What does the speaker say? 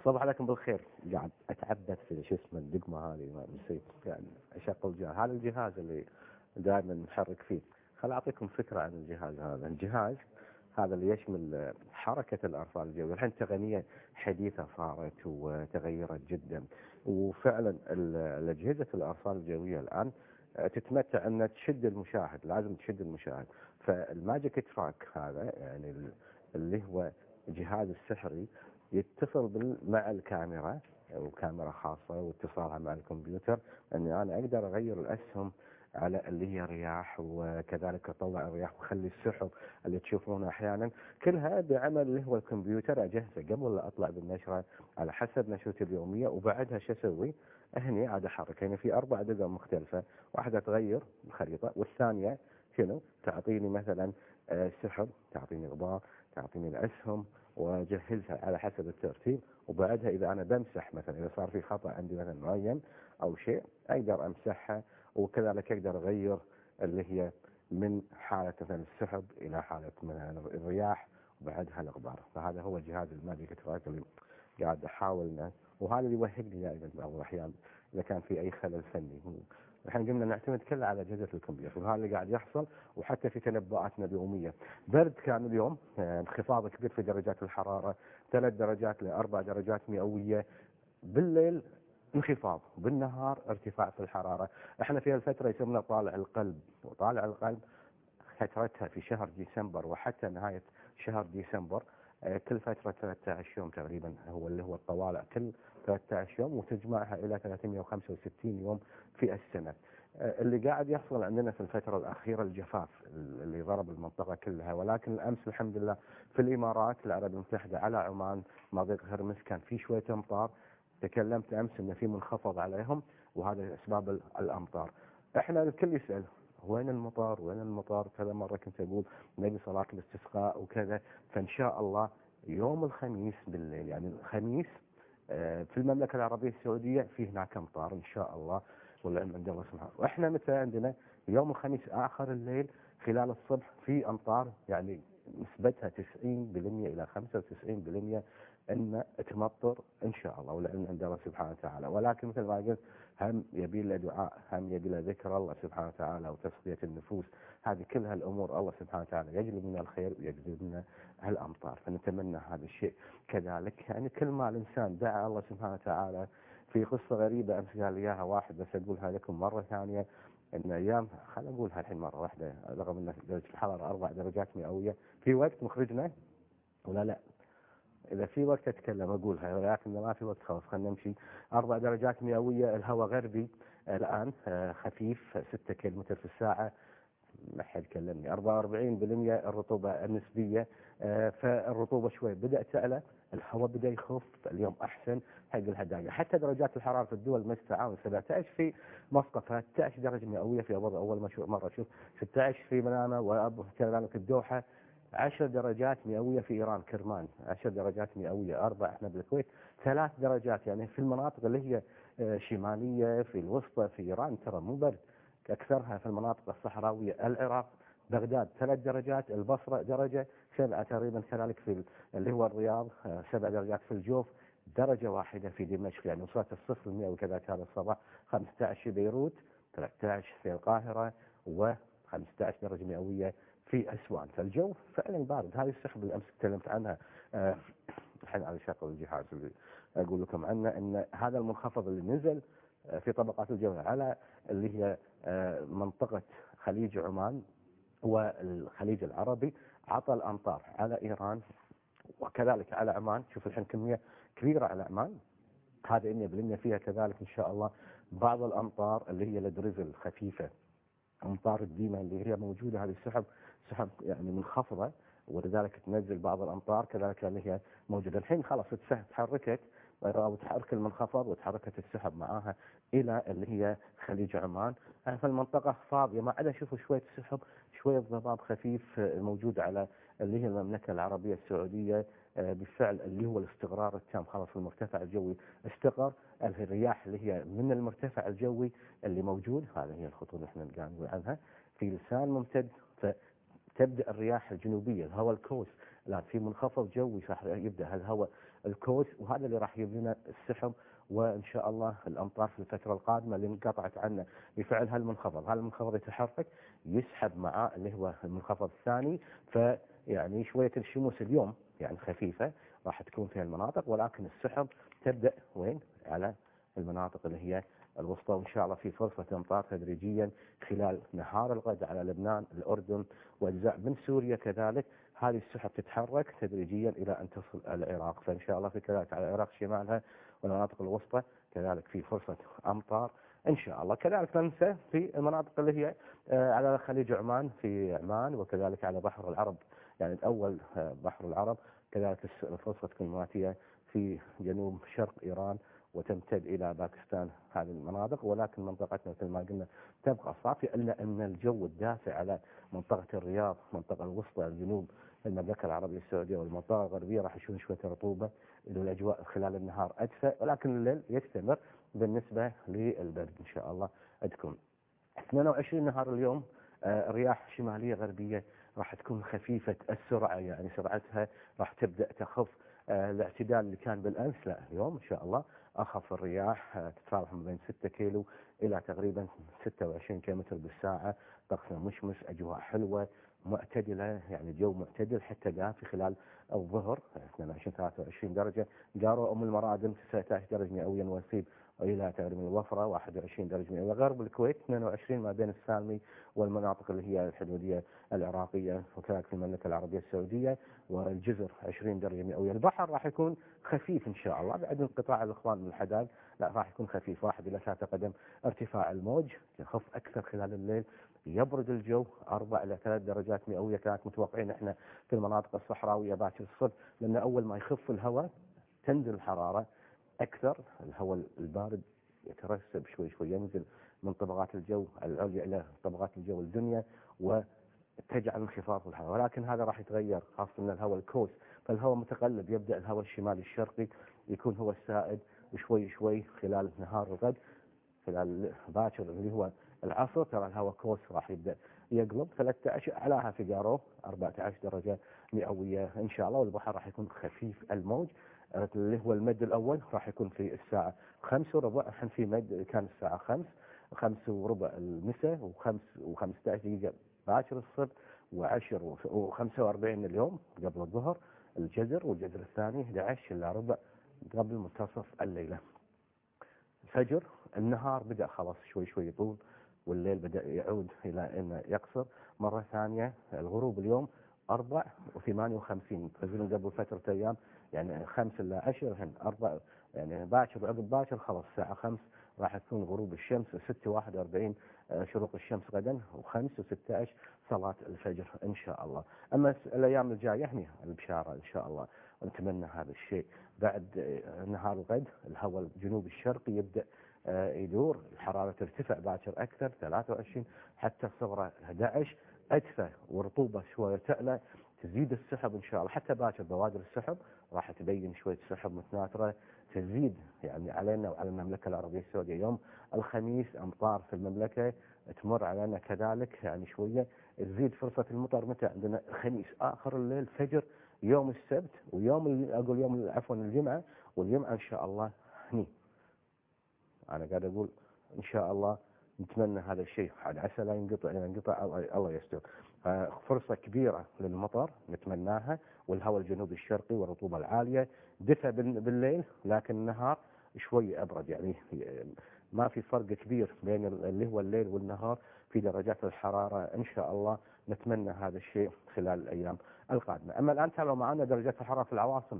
صباح عليكم بالخير. قاعد اتعبد في شو اسمه الدقمه هذه ما نسيت، يعني اشغل جهاز، هذا الجهاز اللي دائما نحرك فيه. خل اعطيكم فكره عن الجهاز هذا. الجهاز هذا اللي يشمل حركه الارصاد الجويه. الحين تقنيه حديثه صارت وتغيرت جدا، وفعلا اجهزه الارصاد الجويه الان تتمتع ان تشد المشاهد، لازم تشد المشاهد. فالماجيك تراك هذا يعني اللي هو الجهاز السحري يتصل مع الكاميرا، وكاميرا خاصة واتصالها مع الكمبيوتر، اني انا اقدر اغير الاسهم على اللي هي رياح، وكذلك اطلع الرياح واخلي السحب اللي تشوفونه احيانا كلها بعمل اللي هو الكمبيوتر. اجهزه قبل لا اطلع بالنشره على حسب نشرتي اليوميه، وبعدها شو اسوي؟ هني عاد احرك. يعني في 4 دقائق مختلفه، واحده تغير الخريطه، والثانيه شنو تعطيني مثلا سحب، تعطيني غبار، تعطيني الاسهم، واجهزها على حسب الترتيب. وبعدها اذا انا بمسح مثلا، اذا صار في خطا عندي مثلا معين او شيء، اقدر امسحها. وكذلك اقدر اغير اللي هي من حاله مثلا السحب الى حاله مثلا الرياح، وبعدها الغبار. فهذا هو جهاز الماجيك تراك اللي قاعد احاول وهذا اللي يوهقني دائما بعض الاحيان اذا كان في اي خلل فني. الحين قمنا نعتمد كله على اجهزه الكمبيوتر، وهذا اللي قاعد يحصل. وحتى في تنبؤاتنا اليوميه، برد كان اليوم، انخفاض كبير في درجات الحراره، 3 درجات ل4 درجات مئويه. بالليل انخفاض، بالنهار ارتفاع في الحراره. احنا في الفتره يسمونها طالع القلب، وطالع القلب فترتها في شهر ديسمبر وحتى نهايه شهر ديسمبر. كل فتره 13 يوم تقريبا، هو اللي هو الطوالع كل 13 يوم، وتجمعها الى 365 يوم في السنه. اللي قاعد يحصل عندنا في الفترة الأخيرة الجفاف اللي ضرب المنطقة كلها. ولكن الأمس الحمد لله في الإمارات العربية المتحدة على عمان مضيق هرمز كان في شوية أمطار. تكلمت أمس إن في منخفض عليهم، وهذا أسباب الأمطار. إحنا الكل يسأل وين المطار، وين المطار؟ كذا مرة كنت أقول نبي صلاة الاستسقاء وكذا. فإن شاء الله يوم الخميس بالليل، يعني الخميس في المملكة العربية السعودية في هناك أمطار إن شاء الله، والعلم عند الله سبحانه. واحنا متى عندنا؟ يوم الخميس اخر الليل خلال الصبح في امطار، يعني نسبتها 90% الى 95% ان تمطر ان شاء الله، والعلم عند الله سبحانه وتعالى. ولكن مثل ما قلت، هم يبي له دعاء، هم يبي له ذكر الله سبحانه وتعالى وتصفيه النفوس. هذه كلها الامور الله سبحانه وتعالى يجلب لنا الخير ويجلب لنا هالامطار، فنتمنى هذا الشيء كذلك. يعني كل ما الانسان دعا الله سبحانه وتعالى. في قصة غريبة أمس قال لي إياها واحد، بس أقولها لكم مرة ثانية. إن أيام، خل أقولها الحين مرة واحدة، رغم أن درجة الحرارة 4 درجات مئوية. في وقت مخرجنا ولا لا؟ إذا في وقت أتكلم أقولها، ولكن ما في وقت خلاص خلينا نمشي. 4 درجات مئوية، الهواء غربي الآن خفيف 6 كيلومتر في الساعة. ما حد كلمني. 44% الرطوبة النسبية. فالرطوبة شوي بدأت تعلى، الهواء بدأ يخف اليوم أحسن حق الهدايا. حتى درجات الحرارة في الدول مجلس التعاون 17 في مسقط، 13 درجة مئوية في أبو ظبي. أول ما مرة أشوف 16 في منامة، وكذلك الدوحة 10 درجات مئوية في إيران كرمان، 10 درجات مئوية 4 احنا بالكويت 3 درجات. يعني في المناطق اللي هي شمالية في الوسطى في إيران ترى مو برد، أكثرها في المناطق الصحراوية. العراق بغداد 3 درجات، البصرة درجة، 7 تقريبا كذلك في اللي هو الرياض، 7 درجات في الجوف، درجة واحدة في دمشق، يعني وصلت الصفر المئة وكذلك هذا الصباح. 15 في بيروت، 13 في القاهرة، و15 درجة مئوية في أسوان. فالجو فعلا بارد. هذه السحب اللي أمس تكلمت عنها الحين على شكل الجهاز اللي أقول لكم عنه، أن هذا المنخفض اللي نزل في طبقات الجو على اللي هي منطقة خليج عمان والخليج العربي، عطى الأمطار على إيران وكذلك على عمان. شوف الحين كمية كبيرة على عمان، هذا 100% فيها كذلك إن شاء الله بعض الأمطار اللي هي الدريزل خفيفة، أمطار الديمة اللي هي موجودة. هذه السحب سحب يعني منخفضة، ولذلك تنزل بعض الأمطار كذلك اللي هي موجودة. الحين خلاص تحركت وتحرك المنخفض وتحركت السحب معاها إلى اللي هي خليج عمان. فالمنطقة فاضية، ما عدا شوفوا شوية سحب، شوية ضباب خفيف موجود على اللي هي المملكة العربية السعودية. بالفعل اللي هو الاستقرار التام، خلاص المرتفع الجوي استقر. الرياح اللي هي من المرتفع الجوي اللي موجود، هذه هي الخطوط اللي احنا قاعد نقول عنها في لسان ممتد. فتبدا الرياح الجنوبيه، الهواء الكوس الان في منخفض جوي، صح يبدا الهواء الكوس، وهذا اللي راح يجيب لنا السحب وان شاء الله الامطار في الفتره القادمه اللي انقطعت عنا بفعل هالمنخفض يتحرك يسحب معاه اللي هو المنخفض الثاني. فيعني شويه الشموس اليوم يعني خفيفه راح تكون في المناطق، ولكن السحب تبدا وين؟ على المناطق اللي هي الوسطى، وان شاء الله في فرصه امطار تدريجيا خلال نهار الغد على لبنان، الاردن، واجزاء من سوريا كذلك. هذه السحب تتحرك تدريجيا الى ان تصل العراق، فان شاء الله في كذلك على العراق شمالها والمناطق الوسطى كذلك في فرصه امطار ان شاء الله. كذلك ننسى في المناطق اللي هي على خليج عمان، في عمان وكذلك على بحر العرب، يعني الاول بحر العرب كذلك الفرصه تكون ماتيه في جنوب شرق ايران وتمتد الى باكستان هذه المناطق، ولكن منطقتنا مثل ما قلنا تبقى صافيه، الا ان الجو الدافئ على منطقه الرياض، المنطقه الوسطى، الجنوب، المملكه العربيه السعوديه والمنطقه الغربيه راح يشوفون شويه رطوبه، الاجواء خلال النهار ادفى، ولكن الليل يستمر بالنسبه للبرد ان شاء الله تكون 22 نهار اليوم. رياح شماليه غربيه راح تكون خفيفه السرعه، يعني سرعتها راح تبدا تخف. الاعتدال اللي كان بالامس لا، اليوم ان شاء الله اخف الرياح، تتراوح ما بين 6 كيلو الى تقريبا 26 كيلومتر بالساعه. طقس مشمس، اجواء حلوه معتدله، يعني جو معتدل حتى دافي خلال الظهر 22 23 درجه. جارو ام المرادم 19 درجه مئويه، نوسيب الى تقريبا الوفره 21 درجه مئويه، غرب الكويت 22 ما بين السالمي والمناطق اللي هي الحدوديه العراقيه، وكذلك في المملكه العربيه السعوديه والجزر 20 درجه مئويه. البحر راح يكون خفيف ان شاء الله بعد انقطاع الاخوان من الحداد، لا راح يكون خفيف 1 إلى 3 قدم ارتفاع الموج، يخف اكثر خلال الليل، يبرد الجو 4 إلى 3 درجات مئويه كانت متوقعين احنا في المناطق الصحراويه باكر الصبح، لان اول ما يخف الهواء تنزل الحراره اكثر، الهواء البارد يترسب شوي شوي، ينزل من طبقات الجو العليا الى طبقات الجو الدنيا وتجعل انخفاض في الحراره، ولكن هذا راح يتغير خاصه من الهواء الكوس، فالهواء متقلب، يبدا الهواء الشمالي الشرقي يكون هو السائد، وشوي شوي خلال نهار الغد خلال باكر اللي هو العصر ترى الهواء كوس راح يبدا يقلب 13 اعلاها في جارو 14 درجه مئويه ان شاء الله، والبحر راح يكون خفيف الموج. اللي هو المد الاول راح يكون في الساعه 5:15، الحين في مد كان الساعه 5:15 المساء و5 و15 دقيقه باكر الصبح، و10 و45 اليوم قبل الظهر الجزر، والجزر الثاني 11 الا ربع قبل منتصف الليله. الفجر النهار بدأ خلاص شوي شوي يطول، والليل بدأ يعود إلى أنه يقصر مرة ثانية. الغروب اليوم 4:58، تنزلون قبل فترة أيام يعني 5 إلى 10، الحين 4 يعني باكر وعقب باكر خلاص الساعة 5 راح تكون غروب الشمس، 6:41 شروق الشمس غدا، و5 و16 صلاة الفجر إن شاء الله. أما الأيام الجاية هني البشارة إن شاء الله، ونتمنى هذا الشيء. بعد نهار الغد الهواء الجنوب الشرقي يبدأ يدور، الحرارة ترتفع باكر أكثر 23 حتى الصغرى 11 أدفى، ورطوبة شوية تعلى، تزيد السحب إن شاء الله. حتى باكر بوادر السحب راح تبين شوية سحب متناثرة تزيد يعني علينا وعلى المملكة العربية السعودية. يوم الخميس أمطار في المملكة تمر علينا كذلك، يعني شوية تزيد فرصة المطر. متى عندنا الخميس آخر الليل فجر يوم السبت، ويوم أقول يوم عفوا الجمعة، والجمعة إن شاء الله هني أنا قاعد أقول إن شاء الله نتمنى هذا الشيء، عسى لا ينقطع الله يستر. فرصة كبيرة للمطر نتمناها، والهواء الجنوبي الشرقي والرطوبة العالية، دفى بالليل لكن النهار شوي أبرد، يعني ما في فرق كبير بين اللي هو الليل والنهار في درجات الحرارة إن شاء الله. نتمنى هذا الشيء خلال الأيام القادمة. أما الآن تابعوا معنا درجات الحرارة في العواصم